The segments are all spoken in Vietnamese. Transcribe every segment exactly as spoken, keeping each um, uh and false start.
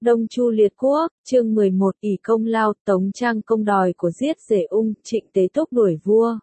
Đông Chu liệt quốc, chương mười một, ỷ công lao, Tống Trang công đòi của giết rể ung, Trịnh Tế Túc đuổi vua.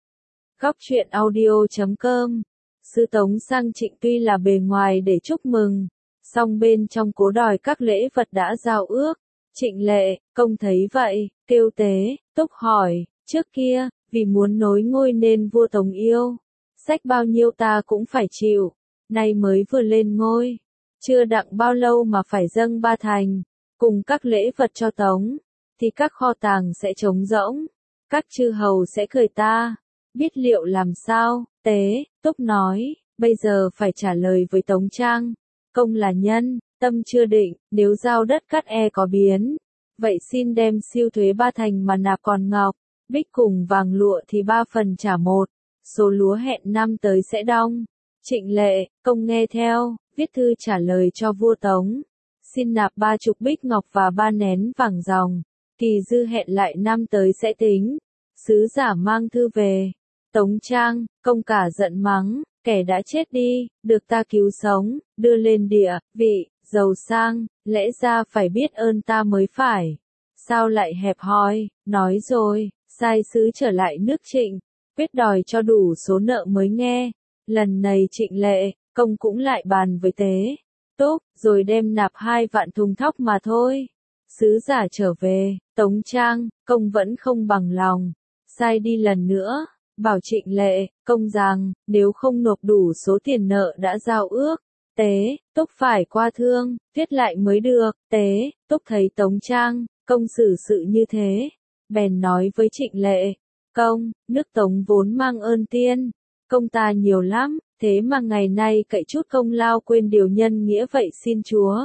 Góc truyện audio chấm com. Sứ Tống sang Trịnh tuy là bề ngoài để chúc mừng, song bên trong cố đòi các lễ vật đã giao ước. Trịnh Lệ, công thấy vậy, kêu Tế Túc hỏi, trước kia, vì muốn nối ngôi nên vua Tống yêu, sách bao nhiêu ta cũng phải chịu, nay mới vừa lên ngôi, chưa đặng bao lâu mà phải dâng ba thành, cùng các lễ vật cho Tống, thì các kho tàng sẽ trống rỗng, các chư hầu sẽ cười ta, biết liệu làm sao. Tế Túc nói, bây giờ phải trả lời với Tống Trang, công là nhân, tâm chưa định, nếu giao đất cắt e có biến, vậy xin đem siêu thuế ba thành mà nạp còn ngọc, bích cùng vàng lụa thì ba phần trả một, số lúa hẹn năm tới sẽ đong. Trịnh Lệ, công nghe theo, viết thư trả lời cho vua Tống, xin nạp ba chục bích ngọc và ba nén vàng ròng, kỳ dư hẹn lại năm tới sẽ tính. Sứ giả mang thư về, Tống Trang, công cả giận mắng, kẻ đã chết đi, được ta cứu sống, đưa lên địa vị, giàu sang, lẽ ra phải biết ơn ta mới phải. Sao lại hẹp hòi, nói rồi, sai sứ trở lại nước Trịnh, quyết đòi cho đủ số nợ mới nghe. Lần này Trịnh Lệ, công cũng lại bàn với Tế Túc, rồi đem nạp hai vạn thùng thóc mà thôi. Sứ giả trở về, Tống Trang, công vẫn không bằng lòng, sai đi lần nữa, bảo Trịnh Lệ, công rằng, nếu không nộp đủ số tiền nợ đã giao ước, Tế Túc phải qua thương, viết lại mới được. Tế Túc thấy Tống Trang, công xử sự như thế, bèn nói với Trịnh Lệ, công, nước Tống vốn mang ơn tiên, công ta nhiều lắm, thế mà ngày nay cậy chút công lao quên điều nhân nghĩa, vậy xin Chúa,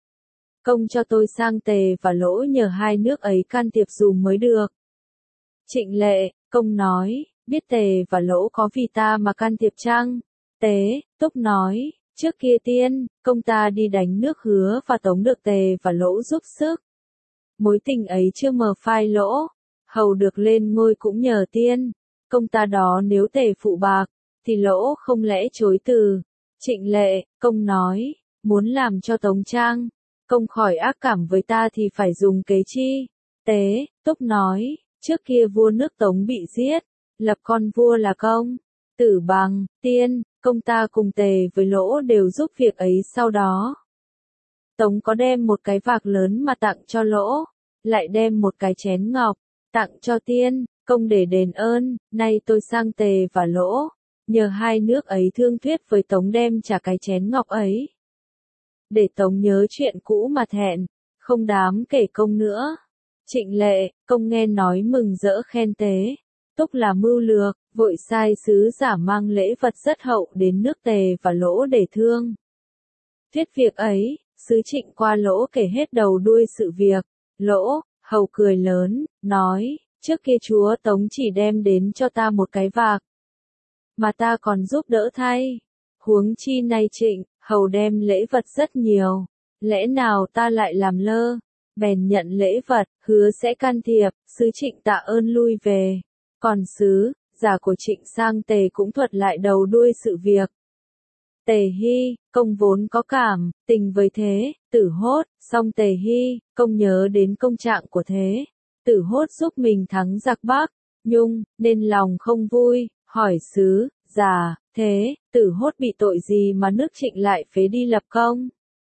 công cho tôi sang Tề và Lỗ nhờ hai nước ấy can thiệp dùm mới được. Trịnh Lệ, công nói, biết Tề và Lỗ có vì ta mà can thiệp chăng? Tế Túc nói, trước kia tiên, công ta đi đánh nước Hứa và Tống được Tề và Lỗ giúp sức. Mối tình ấy chưa mờ phai Lỗ, hầu được lên ngôi cũng nhờ tiên, công ta đó nếu Tề phụ bạc, thì Lỗ không lẽ chối từ. Trịnh Lệ, công nói, muốn làm cho Tống Trang, công khỏi ác cảm với ta thì phải dùng kế chi? Tế Túc nói, trước kia vua nước Tống bị giết, lập con vua là công, Tử Bằng, tiên, công ta cùng Tề với Lỗ đều giúp việc ấy. Sau đó, Tống có đem một cái vạc lớn mà tặng cho Lỗ, lại đem một cái chén ngọc, tặng cho tiên, công để đền ơn. Nay tôi sang Tề và Lỗ, nhờ hai nước ấy thương thuyết với Tống đem trả cái chén ngọc ấy, để Tống nhớ chuyện cũ mà thẹn, không dám kể công nữa. Trịnh Lệ, công nghe nói mừng rỡ khen Tế Túc là mưu lược, vội sai sứ giả mang lễ vật rất hậu đến nước Tề và Lỗ để thương thuyết việc ấy. Sứ Trịnh qua Lỗ kể hết đầu đuôi sự việc. Lỗ hầu cười lớn, nói, trước kia chúa Tống chỉ đem đến cho ta một cái vạc, mà ta còn giúp đỡ thay, huống chi nay Trịnh hầu đem lễ vật rất nhiều, lẽ nào ta lại làm lơ? Bèn nhận lễ vật, hứa sẽ can thiệp. Sứ Trịnh tạ ơn lui về, còn sứ giả của Trịnh sang Tề cũng thuật lại đầu đuôi sự việc. Tề Hy, công vốn có cảm tình với Thế Tử Hốt, song Tề Hy, công nhớ đến công trạng của Thế Tử Hốt giúp mình thắng giặc Bắc Nhung, nên lòng không vui, hỏi sứ giả, Thế Tử Hốt bị tội gì mà nước Trịnh lại phế đi lập công?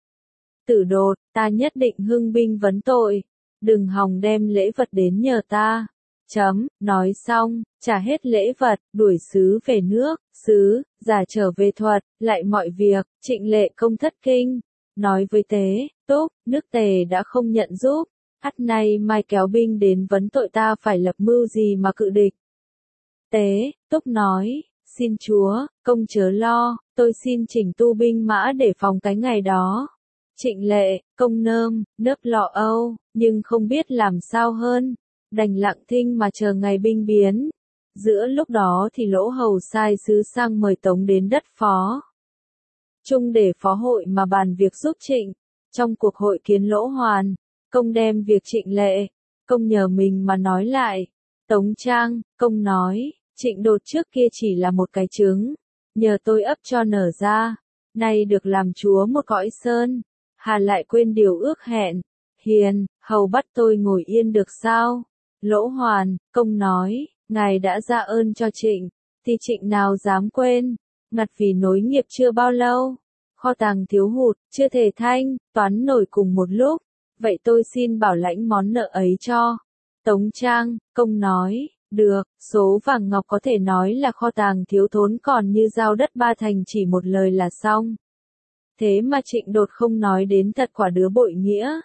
Tử Đột, ta nhất định hưng binh vấn tội, đừng hòng đem lễ vật đến nhờ ta. Chấm, nói xong, trả hết lễ vật, đuổi sứ về nước. Sứ giả trở về thuật lại mọi việc. Trịnh Lệ công thất kinh, nói với Tế Túc, nước Tề đã không nhận giúp, ắt nay mai kéo binh đến vấn tội, ta phải lập mưu gì mà cự địch? Tế Túc nói, xin Chúa, công chớ lo, tôi xin chỉnh tu binh mã để phòng cái ngày đó. Trịnh Lệ, công nơm nớp lo âu, nhưng không biết làm sao hơn, đành lặng thinh mà chờ ngày binh biến. Giữa lúc đó thì Lỗ hầu sai sứ sang mời Tống đến đất Phó Trung để phó hội mà bàn việc giúp Trịnh. Trong cuộc hội kiến Lỗ Hoàn, công đem việc Trịnh Lệ, công nhờ mình mà nói lại. Tống Trang, công nói, Trịnh Đột trước kia chỉ là một cái trứng, nhờ tôi ấp cho nở ra, nay được làm chúa một cõi sơn. hà lại quên điều ước hẹn. Hiền, hầu bắt tôi ngồi yên được sao? Lỗ Hoàn, công nói, ngài đã ra ơn cho Trịnh, thì Trịnh nào dám quên, ngặt vì nối nghiệp chưa bao lâu, kho tàng thiếu hụt, chưa thể thanh, toán nổi cùng một lúc, vậy tôi xin bảo lãnh món nợ ấy cho. Tống Trang, công nói, được, số vàng ngọc có thể nói là kho tàng thiếu thốn còn như giao đất ba thành chỉ một lời là xong. Thế mà Trịnh Đột không nói đến thật quả đứa bội nghĩa.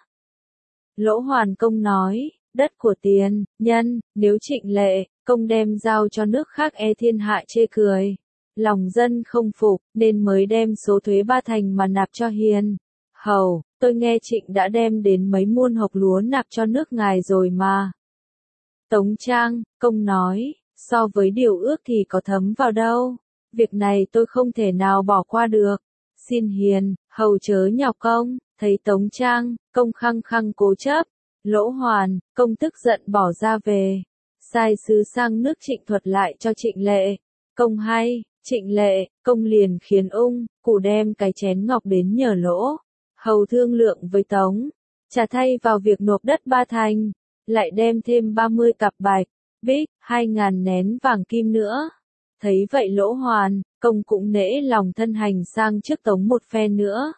Lỗ Hoàn công nói, đất của tiền, nhân, nếu Trịnh Lệ, công đem giao cho nước khác e thiên hạ chê cười. Lòng dân không phục, nên mới đem số thuế ba thành mà nạp cho Hiền. Hầu, tôi nghe Trịnh đã đem đến mấy muôn hộc lúa nạp cho nước ngài rồi mà. Tống Trang, công nói, so với điều ước thì có thấm vào đâu. Việc này tôi không thể nào bỏ qua được. Xin Hiền, hầu chớ nhọc công. Thấy Tống Trang, công khăng khăng cố chấp. Lỗ Hoàn, công tức giận bỏ ra về. Sai sứ sang nước Trịnh thuật lại cho Trịnh Lệ. Công hay, Trịnh Lệ, công liền khiến ung, cụ đem cái chén ngọc đến nhờ Lỗ hầu thương lượng với Tống. Trả thay vào việc nộp đất ba thành, lại đem thêm ba mươi cặp bạch, bích, hai ngàn nén vàng kim nữa. Thấy vậy Lỗ Hoàn, công cũng nể lòng thân hành sang trước Tống một phen nữa.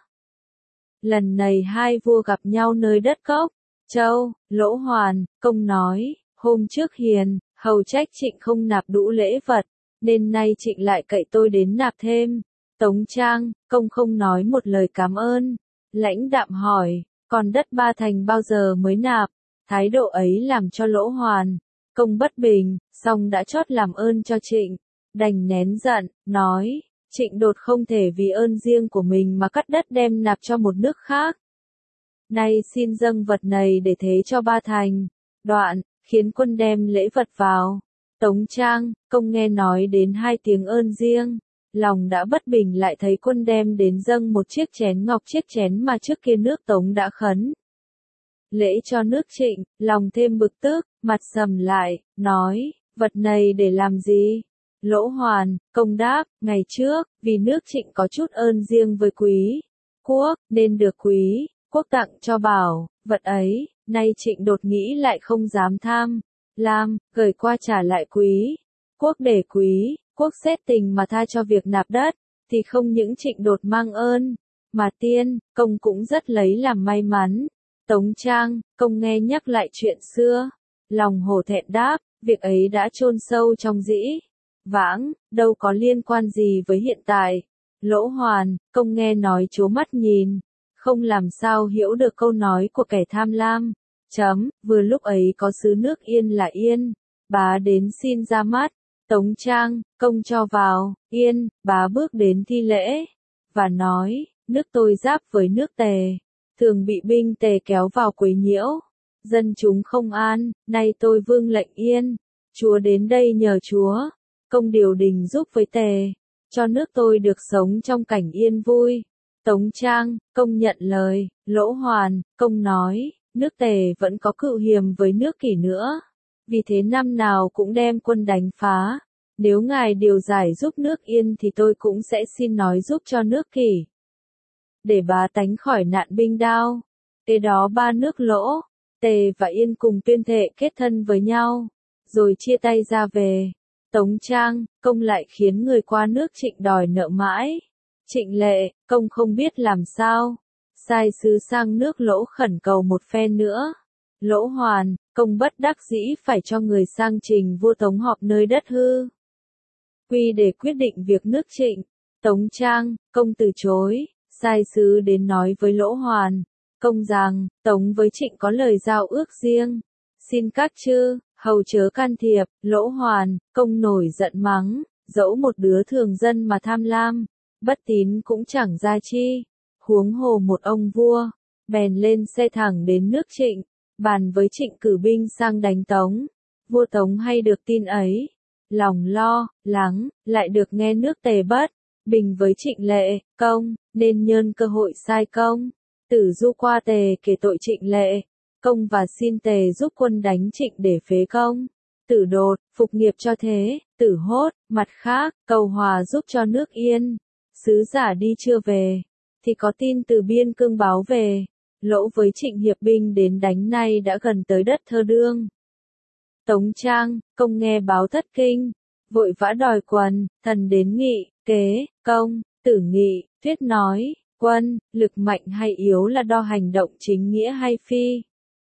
Lần này hai vua gặp nhau nơi đất Cốc Châu. Lỗ Hoàn, công nói, hôm trước Hiền, hầu trách Trịnh không nạp đủ lễ vật, nên nay Trịnh lại cậy tôi đến nạp thêm. Tống Trang, công không nói một lời cảm ơn. Lãnh đạm hỏi, còn đất ba thành bao giờ mới nạp? Thái độ ấy làm cho Lỗ Hoàn, công bất bình, song đã chót làm ơn cho Trịnh, đành nén giận, nói, Trịnh Đột không thể vì ơn riêng của mình mà cắt đất đem nạp cho một nước khác. Nay xin dâng vật này để thế cho ba thành. Đoạn, khiến quân đem lễ vật vào. Tống Trang, công nghe nói đến hai tiếng ơn riêng, lòng đã bất bình lại thấy quân đem đến dâng một chiếc chén ngọc, chiếc chén mà trước kia nước Tống đã khấn lễ cho nước Trịnh, lòng thêm bực tức, mặt sầm lại, nói, vật này để làm gì? Lỗ Hoàn, công đáp, ngày trước, vì nước Trịnh có chút ơn riêng với quý quốc, nên được quý quốc tặng cho bảo, vật ấy, nay Trịnh Đột nghĩ lại không dám tham lam, gửi qua trả lại quý quốc để quý quốc xét tình mà tha cho việc nạp đất, thì không những Trịnh Đột mang ơn, mà tiên, công cũng rất lấy làm may mắn. Tống Trang, công nghe nhắc lại chuyện xưa, lòng hổ thẹn đáp, việc ấy đã chôn sâu trong dĩ vãng, đâu có liên quan gì với hiện tại. Lỗ Hoàn, công nghe nói trố mắt nhìn, không làm sao hiểu được câu nói của kẻ tham lam. Chấm, vừa lúc ấy có sứ nước Yên là Yên, bá đến xin ra mắt. Tống Trang, công cho vào. Yên, bá bước đến thi lễ, và nói, nước tôi giáp với nước Tề, thường bị binh Tề kéo vào quấy nhiễu, dân chúng không an, nay tôi vương lệnh Yên, chúa đến đây nhờ chúa, công điều đình giúp với Tề, cho nước tôi được sống trong cảnh yên vui. Tống Trang, công nhận lời. Lỗ Hoàn, công nói, nước Tề vẫn có cựu hiềm với nước Kỷ nữa, vì thế năm nào cũng đem quân đánh phá. Nếu ngài điều giải giúp nước Yên thì tôi cũng sẽ xin nói giúp cho nước Kỷ, để bá tánh khỏi nạn binh đao. Kế đó ba nước Lỗ, Tề và Yên cùng tuyên thệ kết thân với nhau, rồi chia tay ra về. Tống Trang, công lại khiến người qua nước Trịnh đòi nợ mãi. Trịnh Lệ, công không biết làm sao, sai sứ sang nước Lỗ khẩn cầu một phen nữa. Lỗ Hoàn, công bất đắc dĩ phải cho người sang trình vua Tống họp nơi đất Hư Quy để quyết định việc nước Trịnh. Tống Trang, công từ chối, sai sứ đến nói với Lỗ Hoàn, công rằng, Tống với Trịnh có lời giao ước riêng, xin các chư hầu chớ can thiệp. Lỗ Hoàn, công nổi giận mắng, dẫu một đứa thường dân mà tham lam, bất tín cũng chẳng ra chi, huống hồ một ông vua. Bèn lên xe thẳng đến nước Trịnh, bàn với Trịnh cử binh sang đánh Tống. Vua Tống hay được tin ấy, lòng lo lắng, lại được nghe nước Tề bất bình với Trịnh Lệ, công, nên nhân cơ hội sai công Tử Du qua Tề kể tội Trịnh Lệ, công và xin Tề giúp quân đánh Trịnh để phế công Tử Đột, phục nghiệp cho thế Tử Hốt. Mặt khác, cầu hòa giúp cho nước Yên. Sứ giả đi chưa về, thì có tin từ biên cương báo về, Lỗ với Trịnh hiệp binh đến đánh nay đã gần tới đất Thơ Đương. Tống Trang, Công nghe báo thất kinh, vội vã đòi quần, thần đến nghị, kế, Công, Tử nghị, Thuyết nói, quân, lực mạnh hay yếu là đo hành động chính nghĩa hay phi?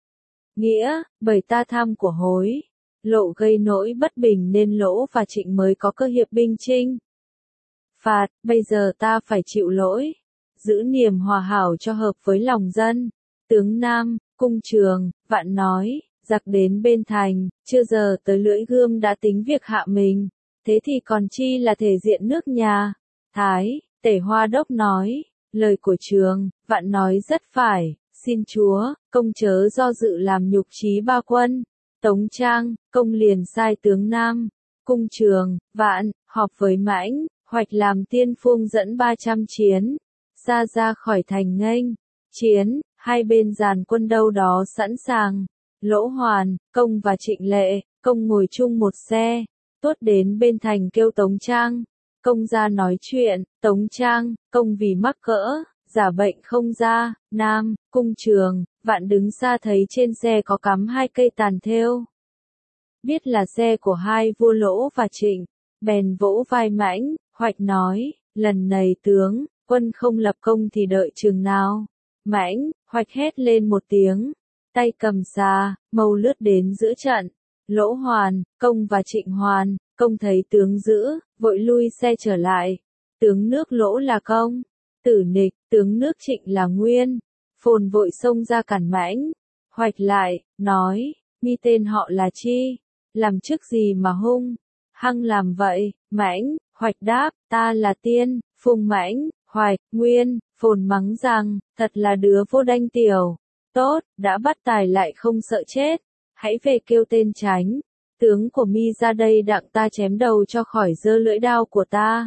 Nghĩa, bởi ta tham của hối, Lộ gây nỗi bất bình nên Lỗ và Trịnh mới có cơ hiệp binh chinh phạt, bây giờ ta phải chịu lỗi, giữ niềm hòa hảo cho hợp với lòng dân. Tướng Nam, Cung Trường, Vạn nói, giặc đến bên thành, chưa giờ tới lưỡi gươm đã tính việc hạ mình, thế thì còn chi là thể diện nước nhà. Thái, Tể Hoa Đốc nói, lời của Trường, Vạn nói rất phải, xin chúa, Công chớ do dự làm nhục chí ba quân. Tống Trang, Công liền sai tướng Nam, Cung Trường, Vạn, họp với Mãnh, Hoạch làm tiên phong dẫn ba trăm chiến, xa ra khỏi thành nghênh chiến, hai bên dàn quân đâu đó sẵn sàng. Lỗ Hoàn, Công và Trịnh Lệ, Công ngồi chung một xe, tuốt đến bên thành kêu Tống Trang, Công ra nói chuyện. Tống Trang, Công vì mắc cỡ, giả bệnh không ra. Nam, Cung Trường, Vạn đứng xa thấy trên xe có cắm hai cây tàn thêu, biết là xe của hai vua Lỗ và Trịnh, bèn vỗ vai Mãnh, Hoạch nói, lần này tướng, quân không lập công thì đợi chừng nào. Mãnh, Hoạch hét lên một tiếng, tay cầm xà, mâu lướt đến giữa trận. Lỗ Hoàn, Công và Trịnh Hoàn, Công thấy tướng giữ, vội lui xe trở lại. Tướng nước Lỗ là Công, Tử Nịch, tướng nước Trịnh là Nguyên. Phồn vội xông ra cản Mãnh, Hoạch lại, nói, mi tên họ là chi? Làm chức gì mà hung hăng làm vậy? Mãnh, Hoạch đáp, ta là Tiên. Phùng Mãnh, Hoạch, Nguyên, Phồn mắng rằng, thật là đứa vô đanh tiểu. Tốt, đã bắt tài lại không sợ chết. Hãy về kêu tên Tránh, tướng của mi ra đây đặng ta chém đầu cho khỏi giơ lưỡi đao của ta.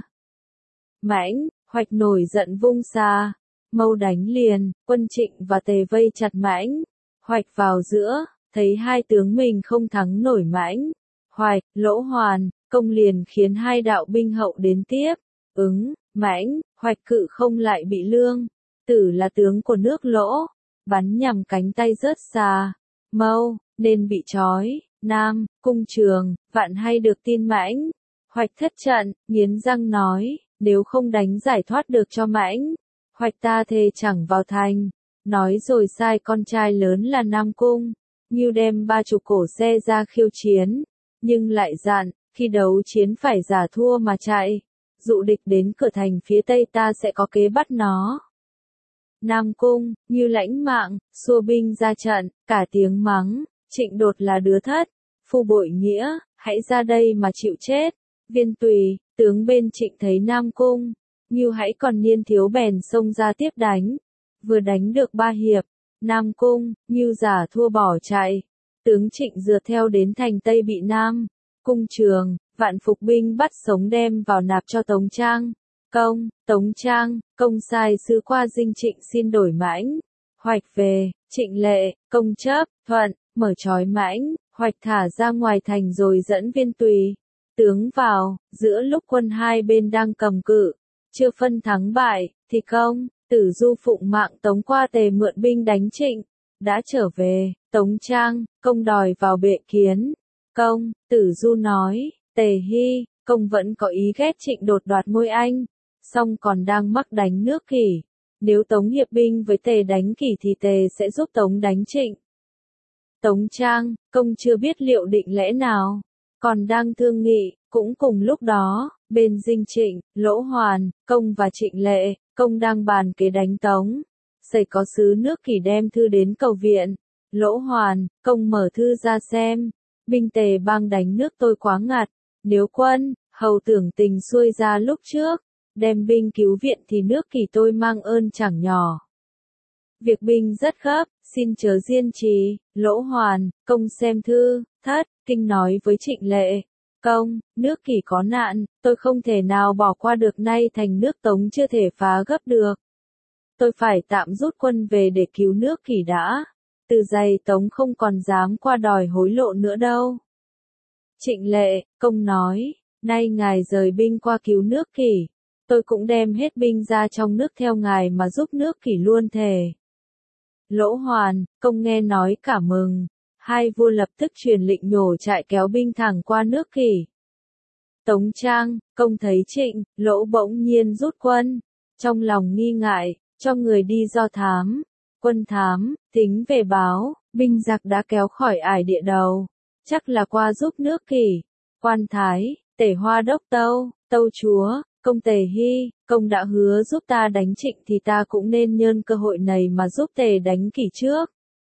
Mãnh, Hoạch nổi giận vung xà, mâu đánh liền. Quân Trịnh và Tề vây chặt Mãnh, Hoạch vào giữa, thấy hai tướng mình không thắng nổi Mãnh, Hoạch, Lỗ Hoàn, Công liền khiến hai đạo binh hậu đến tiếp ứng. Mãnh, Hoạch cự không lại bị Lương Tử là tướng của nước Lỗ, bắn nhằm cánh tay rớt xà, mâu, nên bị trói. Nam, Cung Trường, Vạn hay được tin Mãnh, Hoạch thất trận, nghiến răng nói, nếu không đánh giải thoát được cho Mãnh, Hoạch ta thề chẳng vào thành. Nói rồi sai con trai lớn là Nam Cung Ngưu đem ba chục cổ xe ra khiêu chiến, nhưng lại dặn, khi đấu chiến phải giả thua mà chạy, dụ địch đến cửa thành phía tây ta sẽ có kế bắt nó. Nam Cung Ngưu lãnh mạng, xua binh ra trận, cả tiếng mắng, Trịnh Đột là đứa thất phu bội nghĩa, hãy ra đây mà chịu chết. Viên Tùy, tướng bên Trịnh thấy Nam Cung Ngưu hãy còn niên thiếu bèn xông ra tiếp đánh, vừa đánh được ba hiệp, Nam Cung Ngưu giả thua bỏ chạy. Tướng Trịnh dượt theo đến thành Tây bị Nam Cung Trường, Vạn phục binh bắt sống đem vào nạp cho Tống Trang. Công, Tống Trang, Công sai sứ qua dinh Trịnh xin đổi Mãnh, Hoạch về. Trịnh Lệ, Công chấp thuận, mở trói Mãnh, Hoạch thả ra ngoài thành rồi dẫn Viên Tùy tướng vào. Giữa lúc quân hai bên đang cầm cự, chưa phân thắng bại, thì Công Tử Du phụng mạng Tống qua Tề mượn binh đánh Trịnh, đã trở về. Tống Trang, Công đòi vào bệ kiến. Công Tử Du nói, Tề Hy, Công vẫn có ý ghét Trịnh Đột đoạt ngôi Anh, song còn đang mắc đánh nước Kỷ. Nếu Tống hiệp binh với Tề đánh Kỷ thì Tề sẽ giúp Tống đánh Trịnh. Tống Trang, Công chưa biết liệu định lẽ nào, còn đang thương nghị. Cũng cùng lúc đó, bên dinh Trịnh, Lỗ Hoàn, Công và Trịnh Lệ, Công đang bàn kế đánh Tống. Xảy có sứ nước Kỷ đem thư đến cầu viện. Lỗ Hoàn, Công mở thư ra xem, binh Tề bang đánh nước tôi quá ngặt, nếu quân hầu tưởng tình xuôi ra lúc trước, đem binh cứu viện thì nước Kỷ tôi mang ơn chẳng nhỏ. Việc binh rất gấp, xin chớ diên trì. Lỗ Hoàn, Công xem thư, thất kinh nói với Trịnh Lệ, Công, nước Kỷ có nạn, tôi không thể nào bỏ qua được, nay thành nước Tống chưa thể phá gấp được. Tôi phải tạm rút quân về để cứu nước Kỷ đã. Từ giày Tống không còn dám qua đòi hối lộ nữa đâu. Trịnh Lệ, Công nói, nay ngài rời binh qua cứu nước Kỷ, tôi cũng đem hết binh ra trong nước theo ngài mà giúp nước Kỷ luôn thề. Lỗ Hoàn, Công nghe nói cả mừng, hai vua lập tức truyền lệnh nhổ trại kéo binh thẳng qua nước Kỷ. Tống Trang, Công thấy Trịnh, Lỗ bỗng nhiên rút quân, trong lòng nghi ngại, cho người đi do thám, quân thám, tính về báo, binh giặc đã kéo khỏi ải địa đầu, chắc là qua giúp nước Kỷ. Quan Thái, Tể Hoa Đốc Tâu, Tâu Chúa, Công Tề Hy, Công đã hứa giúp ta đánh Trịnh thì ta cũng nên nhân cơ hội này mà giúp Tề đánh Kỷ trước.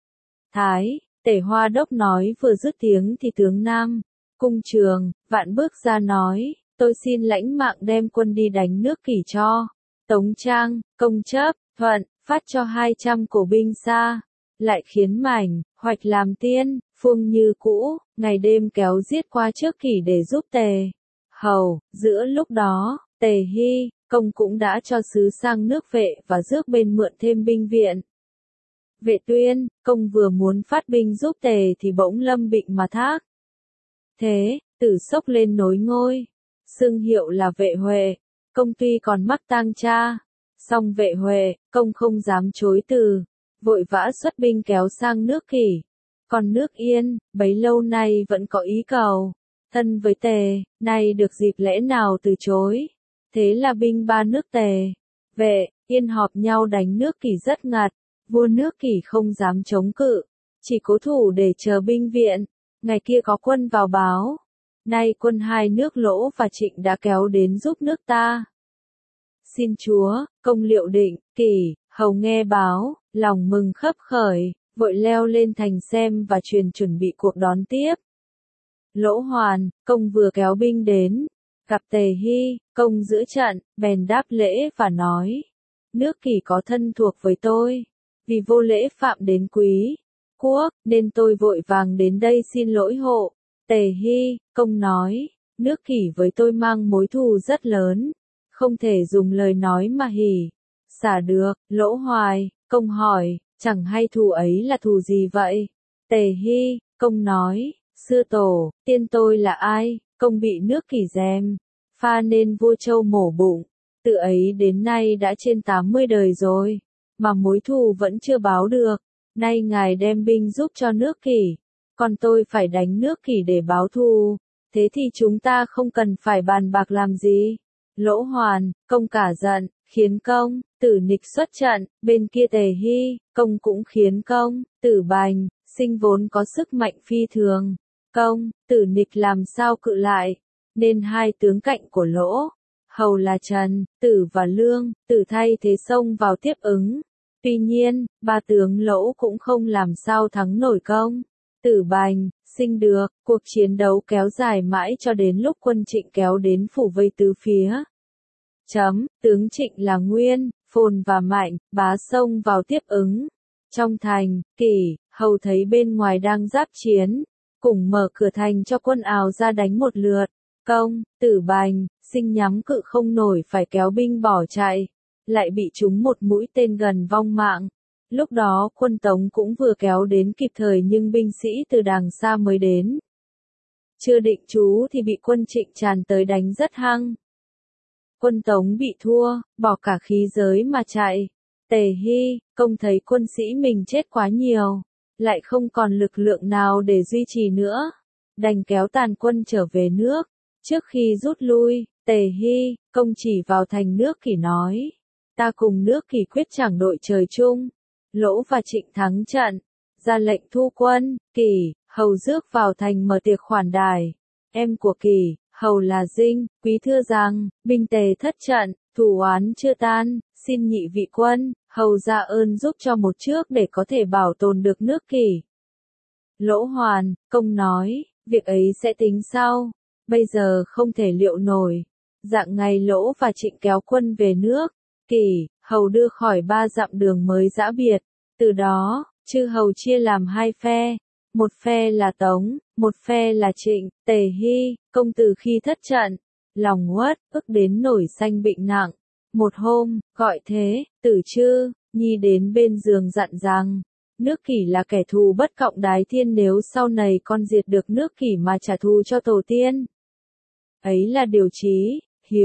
Thái, Tể Hoa Đốc nói vừa dứt tiếng thì tướng Nam, Cung Trường, Vạn bước ra nói, tôi xin lãnh mạng đem quân đi đánh nước Kỷ cho. Tống Trang, Công chấp, thuận, phát cho hai trăm cổ binh xa, lại khiến Mảnh, Hoạch làm tiên, Phương như cũ, ngày đêm kéo giết qua trước Kỷ để giúp Tề Hầu. Giữa lúc đó, Tề Hy, Công cũng đã cho sứ sang nước Vệ và rước bên mượn thêm binh viện. Vệ Tuyên, Công vừa muốn phát binh giúp Tề thì bỗng lâm bệnh mà thác. Thế, Tử Sốc lên nối ngôi, xưng hiệu là Vệ Huệ. Công tuy còn mắc tang cha, song Vệ Huệ, Công không dám chối từ, vội vã xuất binh kéo sang nước Kỷ. Còn nước Yên, bấy lâu nay vẫn có ý cầu thân với Tề, nay được dịp lẽ nào từ chối. Thế là binh ba nước Tề, Vệ, Yên họp nhau đánh nước Kỷ rất ngặt, vua nước Kỷ không dám chống cự, chỉ cố thủ để chờ binh viện. Ngày kia có quân vào báo, nay quân hai nước Lỗ và Trịnh đã kéo đến giúp nước ta. Xin Chúa, Công liệu định, Kỷ, Hầu nghe báo, lòng mừng khấp khởi, vội leo lên thành xem và truyền chuẩn bị cuộc đón tiếp. Lỗ Hoàn, Công vừa kéo binh đến, gặp Tề Hy, Công giữa trận, bèn đáp lễ và nói, nước Kỷ có thân thuộc với tôi, vì vô lễ phạm đến quý quốc, nên tôi vội vàng đến đây xin lỗi hộ. Tề Hy, Công nói, nước Kỷ với tôi mang mối thù rất lớn, không thể dùng lời nói mà hỉ xả được. Lỗ Hoài, Công hỏi, chẳng hay thù ấy là thù gì vậy? Tề Hy, Công nói, xưa tổ tiên tôi là ai, Công bị nước Kỷ gièm pha nên vua Châu mổ bụng, từ ấy đến nay đã trên tám mươi đời rồi, mà mối thù vẫn chưa báo được. Nay ngài đem binh giúp cho nước Kỷ, còn tôi phải đánh nước Kỷ để báo thù, thế thì chúng ta không cần phải bàn bạc làm gì. Lỗ Hoàn, Công cả giận, khiến Công, Tử Nịch xuất trận, bên kia Tề Hy, Công cũng khiến Công, Tử Bành, Sinh vốn có sức mạnh phi thường. Công, Tử Nịch làm sao cự lại, nên hai tướng cạnh của Lỗ Hầu là Trần, Tử và Lương, Tử thay thế xông vào tiếp ứng. Tuy nhiên, ba tướng Lỗ cũng không làm sao thắng nổi Công, Tử Bành, Sinh được. Cuộc chiến đấu kéo dài mãi cho đến lúc quân Trịnh kéo đến phủ vây tứ phía. Chấm, tướng Trịnh là Nguyên, Phồn và Mạnh, Bá xông vào tiếp ứng. Trong thành, Kỷ, Hầu thấy bên ngoài đang giáp chiến, cùng mở cửa thành cho quân ào ra đánh một lượt. Công, Tử Bành, Sinh nhắm cự không nổi phải kéo binh bỏ chạy, lại bị trúng một mũi tên gần vong mạng. Lúc đó quân Tống cũng vừa kéo đến kịp thời nhưng binh sĩ từ đàng xa mới đến. Chưa định trú thì bị quân Trịnh tràn tới đánh rất hăng. Quân Tống bị thua, bỏ cả khí giới mà chạy. Tề Hy, Công thấy quân sĩ mình chết quá nhiều, lại không còn lực lượng nào để duy trì nữa, đành kéo tàn quân trở về nước. Trước khi rút lui, Tề Hy, Công chỉ vào thành nước Kỷ nói, ta cùng nước Kỷ quyết chẳng đội trời chung. Lỗ và Trịnh thắng trận, ra lệnh thu quân. Kỷ, Hầu rước vào thành mở tiệc khoản đài. Em của Kỷ, Hầu là Dinh, quý thưa rằng, binh Tề thất trận, thù oán chưa tan, xin nhị vị quân, Hầu ra ơn giúp cho một trước để có thể bảo tồn được nước Kỷ. Lỗ Hoàn, Công nói, việc ấy sẽ tính sau, bây giờ không thể liệu nổi. Dạng ngày Lỗ và Trịnh kéo quân về nước Kỷ, Hầu đưa khỏi ba dặm đường mới giã biệt. Từ đó, chư hầu chia làm hai phe, một phe là Tống, một phe là Trịnh. Tề Hy, Công từ khi thất trận, lòng uất ức đến nổi sanh bệnh nặng. Một hôm, gọi thế, Tử Trư Nhi đến bên giường dặn rằng, nước Kỷ là kẻ thù bất cộng đái thiên, nếu sau này con diệt được nước Kỷ mà trả thù cho tổ tiên, ấy là điều chí, hiếu,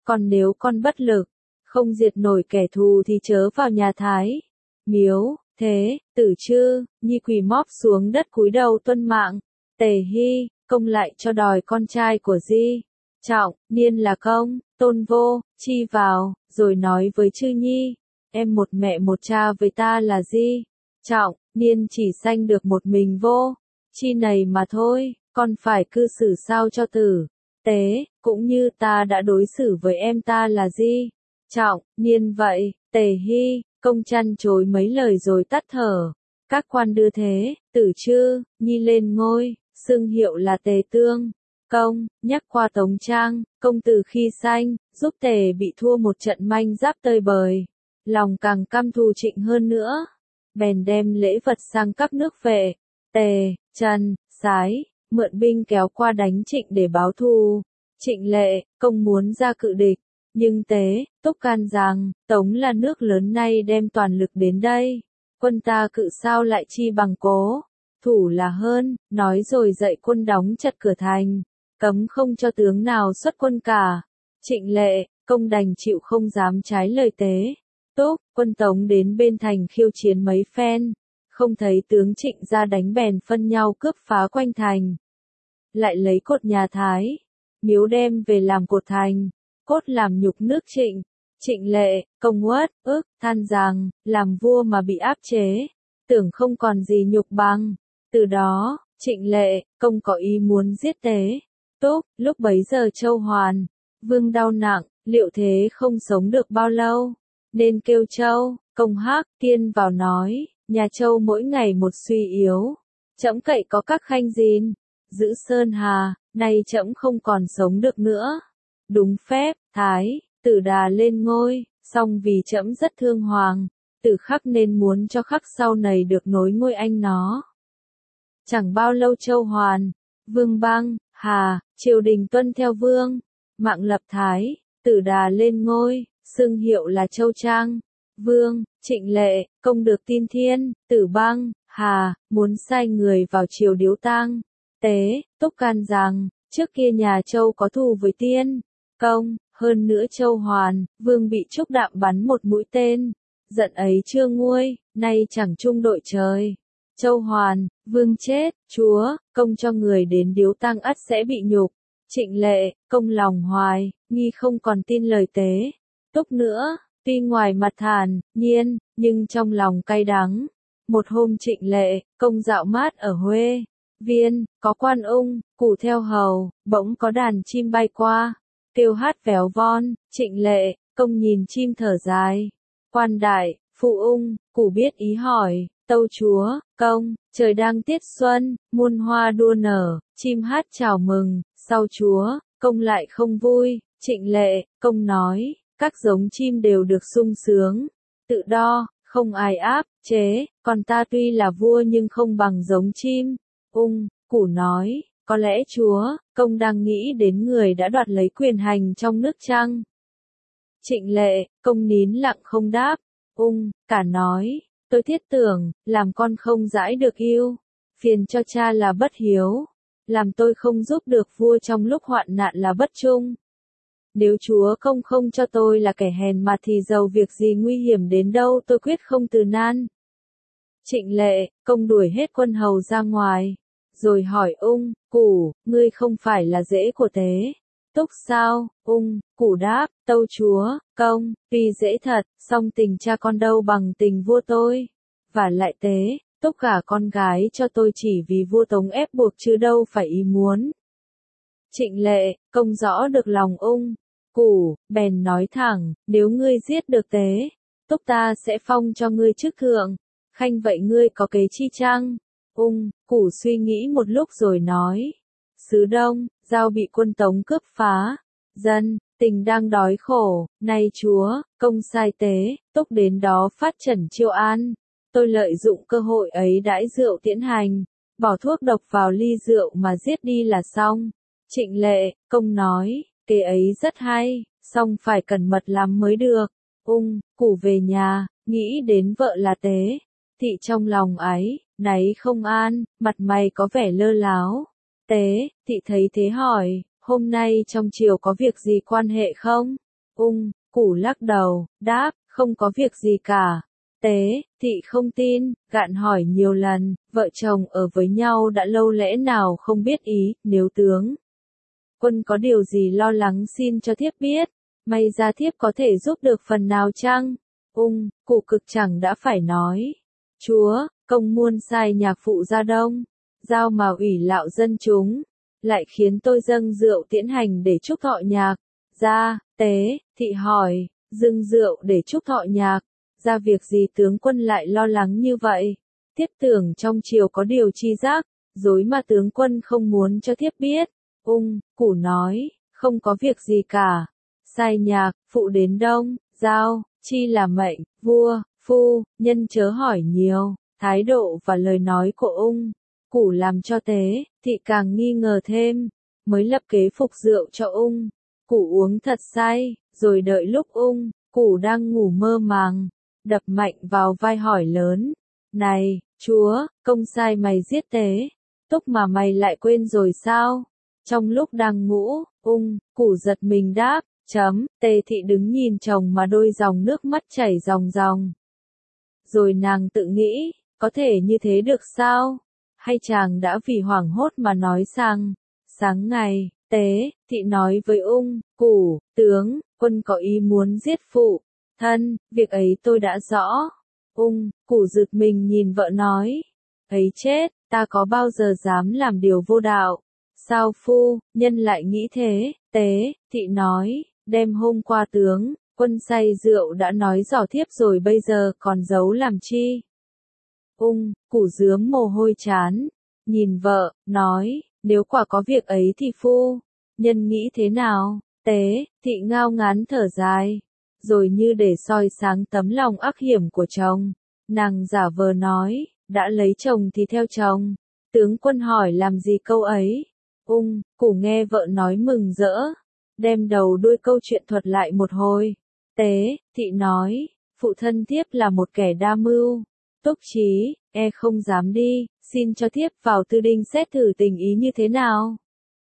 Còn nếu con bất lực, không diệt nổi kẻ thù thì chớ vào nhà Thái. Miếu, thế, tử chư, Nhi quỳ móp xuống đất cúi đầu tuân mạng. Tề Hy, công lại cho đòi con trai của Di. Trọng, Niên là công, tôn vô, chi vào, rồi nói với chư Nhi, em một mẹ một cha với ta là Di. Trọng, Niên chỉ sanh được một mình vô, chi này mà thôi, con phải cư xử sao cho tử tế, cũng như ta đã đối xử với em ta là Di. Trọng, Niên vậy, Tề Hy, công chăn chối mấy lời rồi tắt thở. Các quan đưa thế, tử chư, Nhi lên ngôi, xưng hiệu là Tề Tương. Công, nhắc qua Tống Trang, công từ khi sanh, giúp Tề bị thua một trận manh giáp tơi bời. Lòng càng căm thù Trịnh hơn nữa. Bèn đem lễ vật sang các nước vệ. Tề, Trần, Sái, mượn binh kéo qua đánh Trịnh để báo thù. Trịnh Lệ, công muốn ra cự địch. Nhưng Tế, Túc can rằng, Tống là nước lớn nay đem toàn lực đến đây. Quân ta cự sao lại chi bằng cố. Thủ là hơn, nói rồi dạy quân đóng chặt cửa thành. Cấm không cho tướng nào xuất quân cả. Trịnh Lệ, công đành chịu không dám trái lời Tế. Túc, quân Tống đến bên thành khiêu chiến mấy phen. Không thấy tướng Trịnh ra đánh bèn phân nhau cướp phá quanh thành. Lại lấy cột nhà Thái. Miếu đem về làm cột thành. Cốt làm nhục nước Trịnh. Trịnh Lệ, công uất, ức, than rằng, làm vua mà bị áp chế. Tưởng không còn gì nhục bằng. Từ đó, Trịnh Lệ, công có ý muốn giết Tế. Túc, lúc bấy giờ Châu Hoàn, vương đau nặng, liệu thế không sống được bao lâu. Nên kêu Châu, công hắc, tiên vào nói, nhà Châu mỗi ngày một suy yếu. Trẫm cậy có các khanh gìn, giữ Sơn Hà, nay trẫm không còn sống được nữa. Đúng phép, Thái, tử đà lên ngôi, song vì trẫm rất thương hoàng, tử khắc nên muốn cho khắc sau này được nối ngôi anh nó. Chẳng bao lâu Châu Hoàn, vương băng, hà, triều đình tuân theo vương, mạng lập Thái, tử đà lên ngôi, xưng hiệu là Châu Trang. Vương, Trịnh Lệ, công được tin thiên, tử băng, hà, muốn sai người vào triều điếu tang. Tế, Túc can rằng, trước kia nhà Châu có thù với tiên, công, hơn nữa Châu Hoàn, vương bị Trúc Đạm bắn một mũi tên. Giận ấy chưa nguôi, nay chẳng chung đội trời. Châu Hoàn, vương chết, chúa, công cho người đến điếu tang ắt sẽ bị nhục. Trịnh Lệ, công lòng hoài, nghi không còn tin lời Tế. Túc nữa, tuy ngoài mặt thản, nhiên, nhưng trong lòng cay đắng. Một hôm Trịnh Lệ, công dạo mát ở Huê. Viên, có quan ung, củ theo hầu, bỗng có đàn chim bay qua. Kêu hát véo von, Trịnh Lệ, công nhìn chim thở dài. Quan đại, phụ ung, củ biết ý hỏi, tâu chúa, công, trời đang tiết xuân, muôn hoa đua nở, chim hát chào mừng, sau chúa, công lại không vui. Trịnh Lệ, công nói, các giống chim đều được sung sướng, tự đo, không ai áp, chế, còn ta tuy là vua nhưng không bằng giống chim. Ung, củ nói, có lẽ chúa, công đang nghĩ đến người đã đoạt lấy quyền hành trong nước chăng? Trịnh Lệ, công nín lặng không đáp. Ung, cả nói, tôi thiết tưởng, làm con không dãi được yêu, phiền cho cha là bất hiếu, làm tôi không giúp được vua trong lúc hoạn nạn là bất trung. Nếu chúa công không cho tôi là kẻ hèn mặt thì dầu việc gì nguy hiểm đến đâu tôi quyết không từ nan. Trịnh Lệ, công đuổi hết quân hầu ra ngoài, rồi hỏi Ung, củ, ngươi không phải là rễ của Tế. Túc sao? Ung, củ đáp, tâu chúa, công, tuy dễ thật, song tình cha con đâu bằng tình vua tôi. Và lại Tế, Túc gả con gái cho tôi chỉ vì vua Tống ép buộc chứ đâu phải ý muốn. Trịnh Lệ, công rõ được lòng Ung, củ, bèn nói thẳng, nếu ngươi giết được Tế, Túc ta sẽ phong cho ngươi chức thượng. Khanh vậy ngươi có kế chi chăng? Ung, củ suy nghĩ một lúc rồi nói. Sứ Đông, giao bị quân Tống cướp phá. Dân, tình đang đói khổ, nay chúa, công sai Tế, Túc đến đó phát trần chiêu an. Tôi lợi dụng cơ hội ấy đãi rượu tiễn hành, bỏ thuốc độc vào ly rượu mà giết đi là xong. Trịnh Lệ, công nói, kế ấy rất hay, song phải cẩn mật lắm mới được. Ung, củ về nhà, nghĩ đến vợ là Tế. Thị trong lòng ấy, náy không an, mặt mày có vẻ lơ láo. Tế, thị thấy thế hỏi, hôm nay trong triều có việc gì quan hệ không? Ung, củ lắc đầu, đáp, không có việc gì cả. Tế, thị không tin, gạn hỏi nhiều lần, vợ chồng ở với nhau đã lâu lẽ nào không biết ý, nếu tướng quân có điều gì lo lắng xin cho thiếp biết, may ra thiếp có thể giúp được phần nào chăng? Ung, cụ cực chẳng đã phải nói. Chúa, công muôn sai nhạc phụ ra đông, giao mà ủy lạo dân chúng, lại khiến tôi dâng rượu tiễn hành để chúc thọ nhạc. Ra, tế, thị hỏi, dâng rượu để chúc thọ nhạc, ra việc gì tướng quân lại lo lắng như vậy? Thiếp tưởng trong triều có điều chi giác, dối mà tướng quân không muốn cho thiếp biết. Ung, củ nói, không có việc gì cả. Sai nhạc, phụ đến đông, giao, chi là mệnh, vua, phu, nhân chớ hỏi nhiều. Thái độ và lời nói của ung, củ làm cho tế, thị càng nghi ngờ thêm, mới lập kế phục rượu cho ung, củ uống thật say, rồi đợi lúc ung, củ đang ngủ mơ màng, đập mạnh vào vai hỏi lớn, này, chúa, công sai mày giết tế, túc mà mày lại quên rồi sao? Trong lúc đang ngủ, ung, củ giật mình đáp, chấm, tề thị đứng nhìn chồng mà đôi dòng nước mắt chảy ròng ròng. Rồi nàng tự nghĩ, có thể như thế được sao? Hay chàng đã vì hoảng hốt mà nói sang, sáng ngày, tế, thị nói với ung, củ, tướng, quân có ý muốn giết phụ, thân, việc ấy tôi đã rõ. Ung, củ giật mình nhìn vợ nói, ấy chết, ta có bao giờ dám làm điều vô đạo? Sao phu, nhân lại nghĩ thế? Tế, thị nói, đêm hôm qua tướng, quân say rượu đã nói rõ thiếp rồi bây giờ còn giấu làm chi? Ung, củ rướm mồ hôi chán, nhìn vợ, nói, nếu quả có việc ấy thì phu, nhân nghĩ thế nào? Tế, thị ngao ngán thở dài, rồi như để soi sáng tấm lòng ác hiểm của chồng, nàng giả vờ nói, đã lấy chồng thì theo chồng. Tướng quân hỏi làm gì câu ấy? Ung, củ nghe vợ nói mừng rỡ, đem đầu đuôi câu chuyện thuật lại một hồi. Tế, thị nói, phụ thân thiếp là một kẻ đa mưu, túc trí, e không dám đi, xin cho thiếp vào tư đinh xét thử tình ý như thế nào.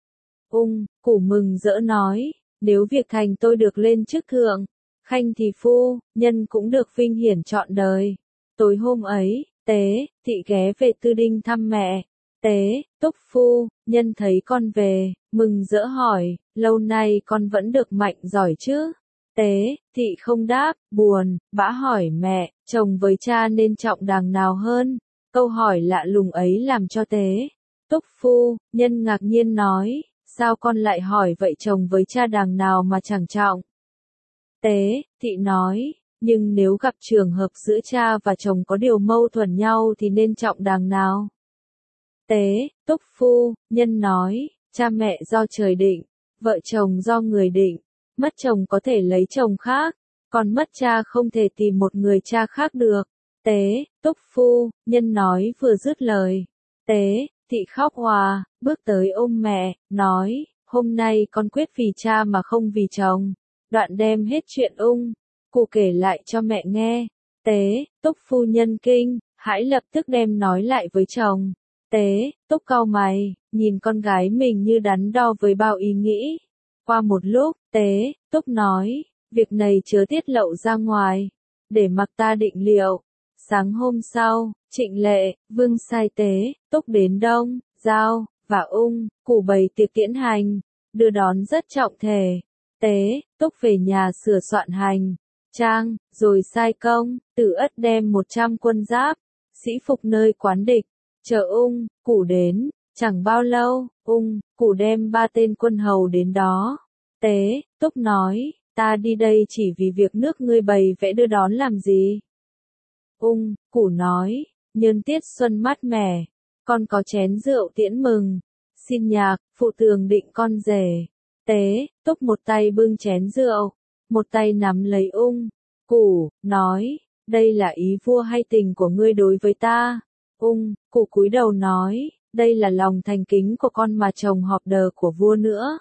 Ung, củ mừng rỡ nói, nếu việc thành tôi được lên chức thượng, khanh thì phu, nhân cũng được vinh hiển trọn đời. Tối hôm ấy, tế, thị ghé về tư đinh thăm mẹ. Tế, túc phu, nhân thấy con về, mừng rỡ hỏi, lâu nay con vẫn được mạnh giỏi chứ? Tế, thị không đáp, buồn, bã hỏi mẹ, chồng với cha nên trọng đàng nào hơn? Câu hỏi lạ lùng ấy làm cho tế, túc phu, nhân ngạc nhiên nói, sao con lại hỏi vậy chồng với cha đàng nào mà chẳng trọng? Tế, thị nói, nhưng nếu gặp trường hợp giữa cha và chồng có điều mâu thuẫn nhau thì nên trọng đàng nào? Tế, túc phu, nhân nói, cha mẹ do trời định, vợ chồng do người định, mất chồng có thể lấy chồng khác, còn mất cha không thể tìm một người cha khác được. Tế, túc phu, nhân nói vừa dứt lời. Tế, thị khóc hòa, bước tới ôm mẹ, nói, hôm nay con quyết vì cha mà không vì chồng. Đoạn đem hết chuyện ung, cụ kể lại cho mẹ nghe. Tế, túc phu nhân kinh, hãi lập tức đem nói lại với chồng. Tế, túc cau mày, nhìn con gái mình như đắn đo với bao ý nghĩ. Qua một lúc, tế, túc nói, việc này chớ tiết lộ ra ngoài, để mặc ta định liệu. Sáng hôm sau, Trịnh Lệ, Vương sai tế, túc đến đông, giao, và ung, củ bày tiệc tiễn hành, đưa đón rất trọng thể. Tế, túc về nhà sửa soạn hành, trang, rồi sai công, Tử Ất đem một trăm quân giáp, sĩ phục nơi quán địch, chờ ung, củ đến, chẳng bao lâu, ung, củ đem ba tên quân hầu đến đó. Tế, túc nói, ta đi đây chỉ vì việc nước ngươi bày vẽ đưa đón làm gì? Ung, củ nói, nhân tiết xuân mát mẻ, con có chén rượu tiễn mừng, xin nhạc, phụ tường định con rể. Tế, túc một tay bưng chén rượu, một tay nắm lấy ung, củ, nói, đây là ý vua hay tình của ngươi đối với ta? Ung, củ cúi đầu nói, đây là lòng thành kính của con mà chồng họp đờ của vua nữa.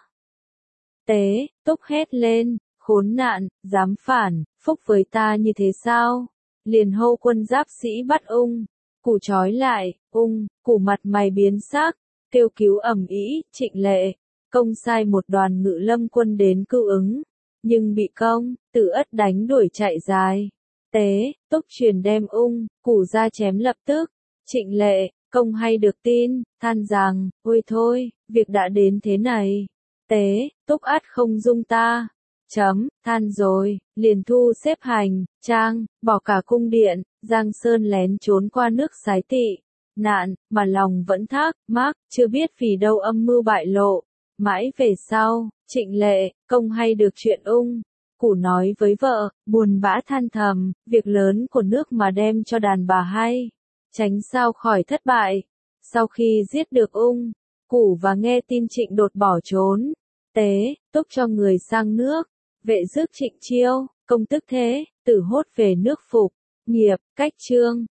Tế, túc hét lên, khốn nạn, dám phản, phúc với ta như thế sao? Liền hô quân giáp sĩ bắt ung, củ trói lại, ung, củ mặt mày biến sắc, kêu cứu ầm ĩ, Trịnh Lệ, công sai một đoàn ngự lâm quân đến cưu ứng. nhưng bị công, Tử Ất đánh đuổi chạy dài. Tế, Túc truyền đem ung, củ ra chém lập tức. Trịnh Lệ, công hay được tin, than rằng, ôi thôi, việc đã đến thế này. Tế, Túc ắt không dung ta. Chấm, than rồi, liền thu xếp hành, trang, bỏ cả cung điện, Giang Sơn lén trốn qua nước Sái Tị. Nạn, mà lòng vẫn thắc mắc, chưa biết vì đâu âm mưu bại lộ. Mãi về sau, Trịnh Lệ, công hay được chuyện ung. Củ nói với vợ, buồn bã than thầm, việc lớn của nước mà đem cho đàn bà hay. Tránh sao khỏi thất bại. Sau khi giết được ung, Củ và nghe tin Trịnh đột bỏ trốn. Tế, Túc cho người sang nước. Vệ rước Trịnh Chiêu, công tức thế, Tử hốt về nước phục. Nghiệp, cách chương.